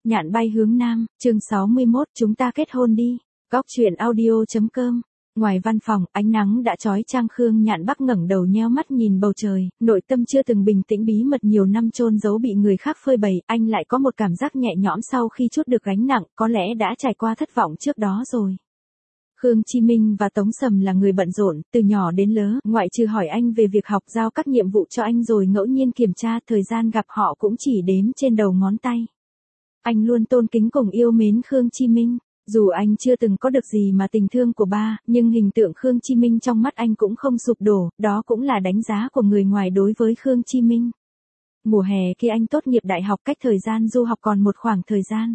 Nhạn bay hướng nam, chương 61, chúng ta kết hôn đi. Góc truyện audio.com. Ngoài văn phòng, ánh nắng đã chói chang. Khương Nhạn Bắc ngẩng đầu nheo mắt nhìn bầu trời, nội tâm chưa từng bình tĩnh bí mật nhiều năm chôn giấu bị người khác phơi bày, anh lại có một cảm giác nhẹ nhõm sau khi trút được gánh nặng, có lẽ đã trải qua thất vọng trước đó rồi. Khương Chí Minh và Tống Sầm là người bận rộn, từ nhỏ đến lớn, ngoại trừ hỏi anh về việc học, giao các nhiệm vụ cho anh rồi ngẫu nhiên kiểm tra, thời gian gặp họ cũng chỉ đếm trên đầu ngón tay. Anh luôn tôn kính cùng yêu mến Khương Chí Minh. Dù anh chưa từng có được gì mà tình thương của ba, nhưng hình tượng Khương Chí Minh trong mắt anh cũng không sụp đổ, đó cũng là đánh giá của người ngoài đối với Khương Chí Minh. Mùa hè khi anh tốt nghiệp đại học, cách thời gian du học còn một khoảng thời gian.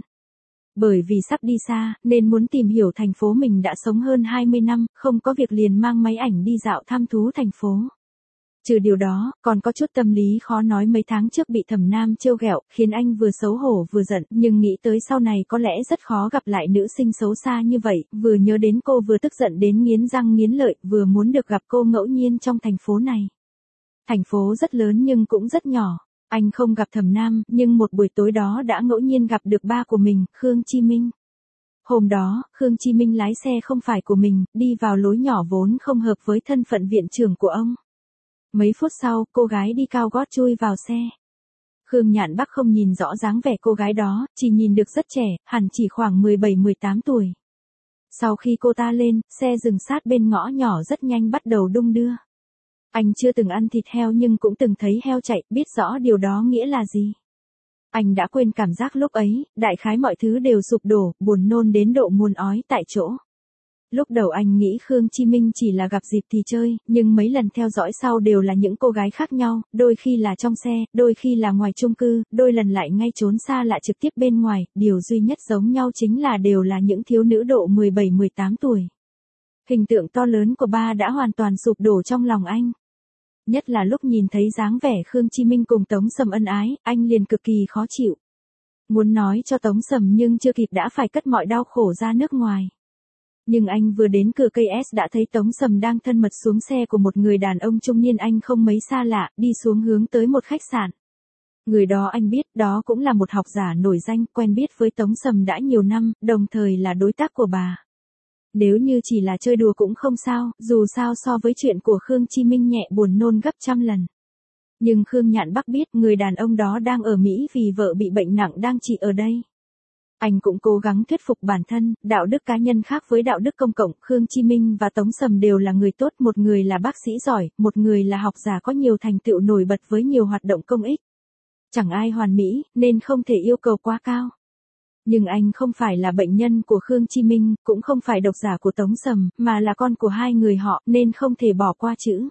Bởi vì sắp đi xa, nên muốn tìm hiểu thành phố mình đã sống hơn 20 năm, không có việc liền mang máy ảnh đi dạo thăm thú thành phố. Trừ điều đó, còn có chút tâm lý khó nói. Mấy tháng trước bị Thẩm Nam trêu ghẹo, khiến anh vừa xấu hổ vừa giận, nhưng nghĩ tới sau này có lẽ rất khó gặp lại nữ sinh xấu xa như vậy, vừa nhớ đến cô vừa tức giận đến nghiến răng nghiến lợi, vừa muốn được gặp cô ngẫu nhiên trong thành phố này. Thành phố rất lớn nhưng cũng rất nhỏ. Anh không gặp Thẩm Nam, nhưng một buổi tối đó đã ngẫu nhiên gặp được ba của mình, Khương Chí Minh. Hôm đó, Khương Chí Minh lái xe không phải của mình, đi vào lối nhỏ vốn không hợp với thân phận viện trưởng của ông. Mấy phút sau, cô gái đi cao gót chui vào xe. Khương Nhạn Bắc không nhìn rõ dáng vẻ cô gái đó, chỉ nhìn được rất trẻ, hẳn chỉ khoảng 17-18 tuổi. Sau khi cô ta lên, xe dừng sát bên ngõ nhỏ rất nhanh bắt đầu đung đưa. Anh chưa từng ăn thịt heo nhưng cũng từng thấy heo chạy, biết rõ điều đó nghĩa là gì. Anh đã quên cảm giác lúc ấy, đại khái mọi thứ đều sụp đổ, buồn nôn đến độ muốn ói tại chỗ. Lúc đầu anh nghĩ Khương Chí Minh chỉ là gặp dịp thì chơi, nhưng mấy lần theo dõi sau đều là những cô gái khác nhau, đôi khi là trong xe, đôi khi là ngoài chung cư, đôi lần lại ngay trốn xa lạ trực tiếp bên ngoài, điều duy nhất giống nhau chính là đều là những thiếu nữ độ 17-18 tuổi. Hình tượng to lớn của ba đã hoàn toàn sụp đổ trong lòng anh. Nhất là lúc nhìn thấy dáng vẻ Khương Chí Minh cùng Tống Sầm ân ái, anh liền cực kỳ khó chịu. Muốn nói cho Tống Sầm nhưng chưa kịp đã phải cất mọi đau khổ ra nước ngoài. Nhưng anh vừa đến cửa cây S đã thấy Tống Sầm đang thân mật xuống xe của một người đàn ông trung niên anh không mấy xa lạ, đi xuống hướng tới một khách sạn. Người đó anh biết, đó cũng là một học giả nổi danh, quen biết với Tống Sầm đã nhiều năm, đồng thời là đối tác của bà. Nếu như chỉ là chơi đùa cũng không sao, dù sao so với chuyện của Khương Chí Minh nhẹ buồn nôn gấp trăm lần. Nhưng Khương Nhạn Bắc biết người đàn ông đó đang ở Mỹ vì vợ bị bệnh nặng đang trị ở đây. Anh cũng cố gắng thuyết phục bản thân, đạo đức cá nhân khác với đạo đức công cộng, Khương Chí Minh và Tống Sầm đều là người tốt, một người là bác sĩ giỏi, một người là học giả có nhiều thành tựu nổi bật với nhiều hoạt động công ích. Chẳng ai hoàn mỹ, nên không thể yêu cầu quá cao. Nhưng anh không phải là bệnh nhân của Khương Chí Minh, cũng không phải độc giả của Tống Sầm, mà là con của hai người họ, nên không thể bỏ qua chữ.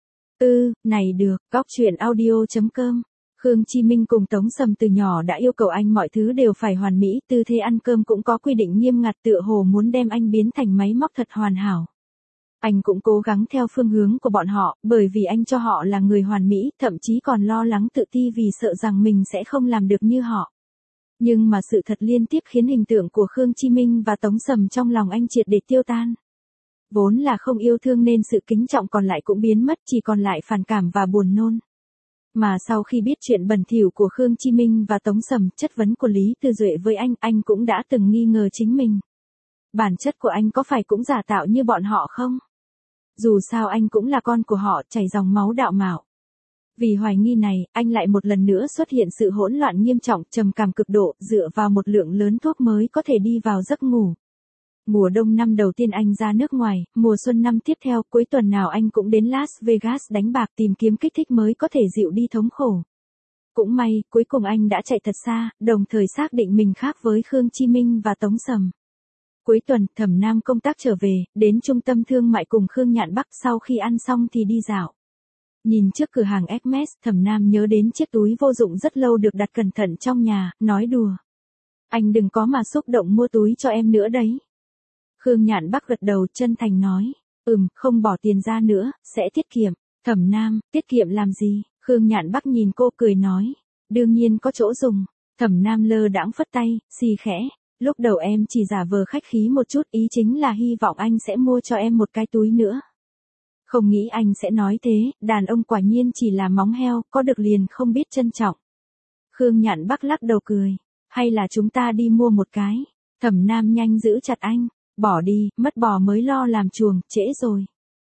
Này được, góc truyện audio.com. Khương Chí Minh cùng Tống Sầm từ nhỏ đã yêu cầu anh mọi thứ đều phải hoàn mỹ, tư thế ăn cơm cũng có quy định nghiêm ngặt, tựa hồ muốn đem anh biến thành máy móc thật hoàn hảo. Anh cũng cố gắng theo phương hướng của bọn họ, bởi vì anh cho họ là người hoàn mỹ, thậm chí còn lo lắng tự ti vì sợ rằng mình sẽ không làm được như họ. Nhưng mà sự thật liên tiếp khiến hình tượng của Khương Chí Minh và Tống Sầm trong lòng anh triệt để tiêu tan. Vốn là không yêu thương nên sự kính trọng còn lại cũng biến mất, chỉ còn lại phản cảm và buồn nôn. Mà sau khi biết chuyện bẩn thỉu của Khương Chí Minh và Tống Sầm, chất vấn của Lý Tư Duệ với anh cũng đã từng nghi ngờ chính mình. Bản chất của anh có phải cũng giả tạo như bọn họ không? Dù sao anh cũng là con của họ, chảy dòng máu đạo mạo. Vì hoài nghi này, anh lại một lần nữa xuất hiện sự hỗn loạn nghiêm trọng, trầm cảm cực độ, dựa vào một lượng lớn thuốc mới có thể đi vào giấc ngủ. Mùa đông năm đầu tiên anh ra nước ngoài, mùa xuân năm tiếp theo, cuối tuần nào anh cũng đến Las Vegas đánh bạc tìm kiếm kích thích mới có thể dịu đi thống khổ. Cũng may, cuối cùng anh đã chạy thật xa, đồng thời xác định mình khác với Khương Chí Minh và Tống Sầm. Cuối tuần, Thẩm Nam công tác trở về, đến trung tâm thương mại cùng Khương Nhạn Bắc, sau khi ăn xong thì đi dạo. Nhìn trước cửa hàng Hermes, Thẩm Nam nhớ đến chiếc túi vô dụng rất lâu được đặt cẩn thận trong nhà, nói đùa. Anh đừng có mà xúc động mua túi cho em nữa đấy. Khương Nhạn Bắc gật đầu chân thành nói, không bỏ tiền ra nữa, sẽ tiết kiệm. Thẩm Nam, tiết kiệm làm gì? Khương Nhạn Bắc nhìn cô cười nói, đương nhiên có chỗ dùng. Thẩm Nam lơ đãng phất tay, xì khẽ, lúc đầu em chỉ giả vờ khách khí một chút, ý chính là hy vọng anh sẽ mua cho em một cái túi nữa. Không nghĩ anh sẽ nói thế, đàn ông quả nhiên chỉ là móng heo, có được liền không biết trân trọng. Khương Nhạn Bắc lắc đầu cười. hay là chúng ta đi mua một cái. Thẩm Nam nhanh giữ chặt anh, bỏ đi, mất bò mới lo làm chuồng, trễ rồi.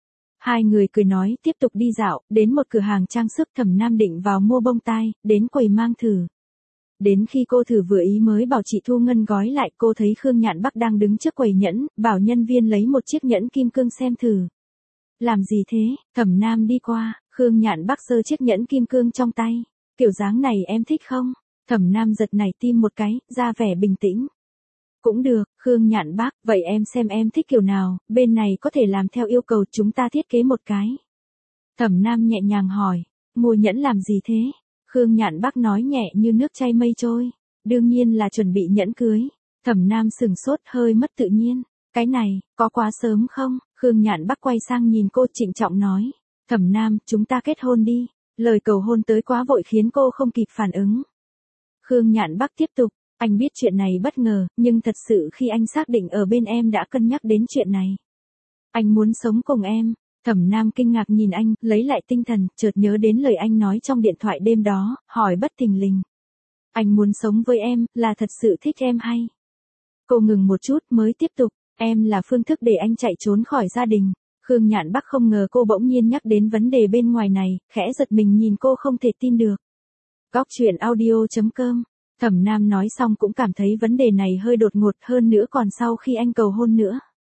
Hai người cười nói tiếp tục đi dạo, đến một cửa hàng trang sức. Thẩm Nam định vào mua bông tai, đến quầy mang thử. Đến khi cô thử vừa ý mới bảo chị thu ngân gói lại, cô thấy Khương Nhạn Bắc đang đứng trước quầy nhẫn, bảo nhân viên lấy một chiếc nhẫn kim cương xem thử. Làm gì thế? Thẩm Nam đi qua, Khương Nhạn Bắc giơ chiếc nhẫn kim cương trong tay. Kiểu dáng này em thích không? Thẩm Nam giật nảy tim một cái, ra vẻ bình tĩnh. Cũng được, Khương Nhạn Bắc, vậy em xem em thích kiểu nào, bên này có thể làm theo yêu cầu, chúng ta thiết kế một cái. Thẩm Nam nhẹ nhàng hỏi, mua nhẫn làm gì thế? Khương Nhạn Bắc nói nhẹ như nước chảy mây trôi, đương nhiên là chuẩn bị nhẫn cưới. Thẩm Nam sừng sốt hơi mất tự nhiên, cái này, có quá sớm không? Khương Nhạn Bắc quay sang nhìn cô trịnh trọng nói, Thẩm Nam, chúng ta kết hôn đi. Lời cầu hôn tới quá vội khiến cô không kịp phản ứng. Khương Nhạn Bắc tiếp tục, anh biết chuyện này bất ngờ, nhưng thật sự khi anh xác định ở bên em đã cân nhắc đến chuyện này. Anh muốn sống cùng em. Thẩm Nam kinh ngạc nhìn anh, lấy lại tinh thần, chợt nhớ đến lời anh nói trong điện thoại đêm đó, hỏi bất thình lình. Anh muốn sống với em, là thật sự thích em hay? Cô ngừng một chút mới tiếp tục, em là phương thức để anh chạy trốn khỏi gia đình. Khương Nhạn Bắc không ngờ cô bỗng nhiên nhắc đến vấn đề bên ngoài này, khẽ giật mình nhìn cô không thể tin được. Góc truyện audio.com. Thẩm Nam nói xong cũng cảm thấy vấn đề này hơi đột ngột, hơn nữa còn sau khi anh cầu hôn nữa.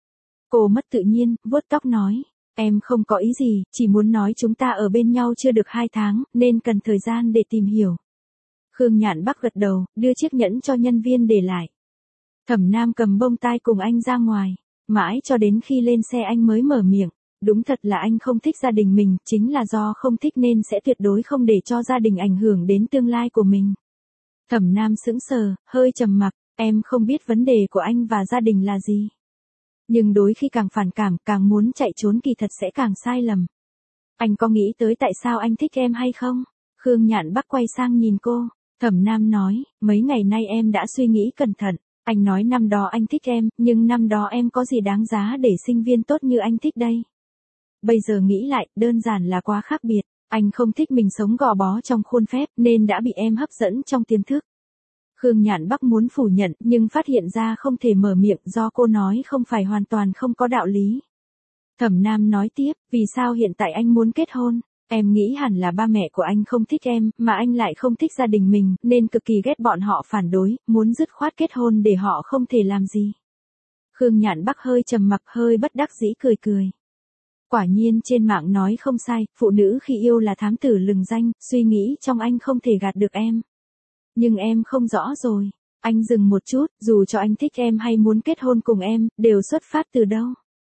Cô mất tự nhiên, vuốt tóc nói, em không có ý gì, chỉ muốn nói chúng ta ở bên nhau chưa được 2 tháng, nên cần thời gian để tìm hiểu. Khương Nhạn Bắc gật đầu, đưa chiếc nhẫn cho nhân viên để lại. Thẩm Nam cầm bông tai cùng anh ra ngoài, mãi cho đến khi lên xe anh mới mở miệng. Đúng thật là anh không thích gia đình mình, chính là do không thích nên sẽ tuyệt đối không để cho gia đình ảnh hưởng đến tương lai của mình. Thẩm Nam sững sờ, hơi trầm mặc, em không biết vấn đề của anh và gia đình là gì. Nhưng đôi khi càng phản cảm, càng muốn chạy trốn kỳ thật sẽ càng sai lầm. Anh có nghĩ tới tại sao anh thích em hay không? Khương Nhạn Bắc quay sang nhìn cô, Thẩm Nam nói, mấy ngày nay em đã suy nghĩ cẩn thận. Anh nói năm đó anh thích em, nhưng năm đó em có gì đáng giá để sinh viên tốt như anh thích đây? Bây giờ nghĩ lại, đơn giản là quá khác biệt. Anh không thích mình sống gò bó trong khuôn phép, nên đã bị em hấp dẫn trong tiềm thức. Khương Nhạn Bắc muốn phủ nhận, nhưng phát hiện ra không thể mở miệng do cô nói không phải hoàn toàn không có đạo lý. Thẩm Nam nói tiếp, vì sao hiện tại anh muốn kết hôn? Em nghĩ hẳn là ba mẹ của anh không thích em, mà anh lại không thích gia đình mình, nên cực kỳ ghét bọn họ phản đối, muốn dứt khoát kết hôn để họ không thể làm gì. Khương Nhạn Bắc hơi trầm mặc, hơi bất đắc dĩ cười cười. Quả nhiên trên mạng nói không sai, phụ nữ khi yêu là thám tử lừng danh, suy nghĩ trong anh không thể gạt được em. Nhưng em không rõ rồi. Anh dừng một chút, dù cho anh thích em hay muốn kết hôn cùng em, đều xuất phát từ đâu?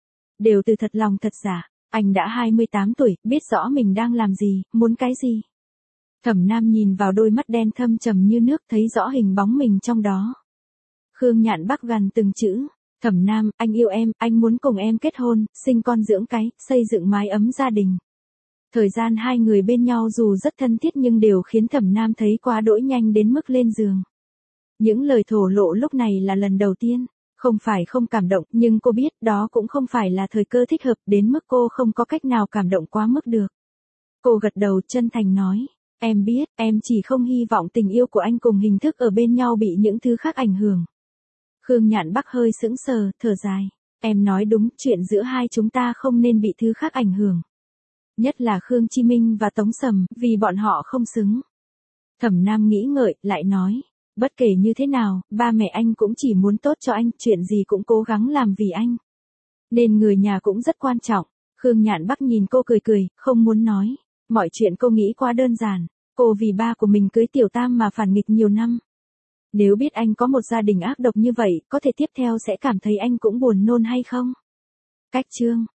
Đều từ thật lòng thật giả. Anh đã 28 tuổi, biết rõ mình đang làm gì, muốn cái gì. Thẩm Nam nhìn vào đôi mắt đen thâm trầm như nước, thấy rõ hình bóng mình trong đó. Khương Nhạn Bắc gằn từng chữ. Thẩm Nam, anh yêu em, anh muốn cùng em kết hôn, sinh con dưỡng cái, xây dựng mái ấm gia đình. Thời gian hai người bên nhau dù rất thân thiết nhưng đều khiến Thẩm Nam thấy quá đỗi nhanh đến mức lên giường. Những lời thổ lộ lúc này là lần đầu tiên. Không phải không cảm động, nhưng cô biết đó cũng không phải là thời cơ thích hợp, đến mức cô không có cách nào cảm động quá mức được. Cô gật đầu chân thành nói, em biết, em chỉ không hy vọng tình yêu của anh cùng hình thức ở bên nhau bị những thứ khác ảnh hưởng. Khương Nhạn Bắc hơi sững sờ, thở dài. Em nói đúng, chuyện giữa hai chúng ta không nên bị thứ khác ảnh hưởng. Nhất là Khương Chi Minh và Tống Sầm, vì bọn họ không xứng. Thẩm Nam nghĩ ngợi, lại nói. Bất kể như thế nào, ba mẹ anh cũng chỉ muốn tốt cho anh, chuyện gì cũng cố gắng làm vì anh. Nên người nhà cũng rất quan trọng. Khương Nhạn Bắc nhìn cô cười cười, không muốn nói. Mọi chuyện cô nghĩ quá đơn giản. Cô vì ba của mình cưới Tiểu Tam mà phản nghịch nhiều năm. Nếu biết anh có một gia đình ác độc như vậy, có thể tiếp theo sẽ cảm thấy anh cũng buồn nôn hay không? Cách chương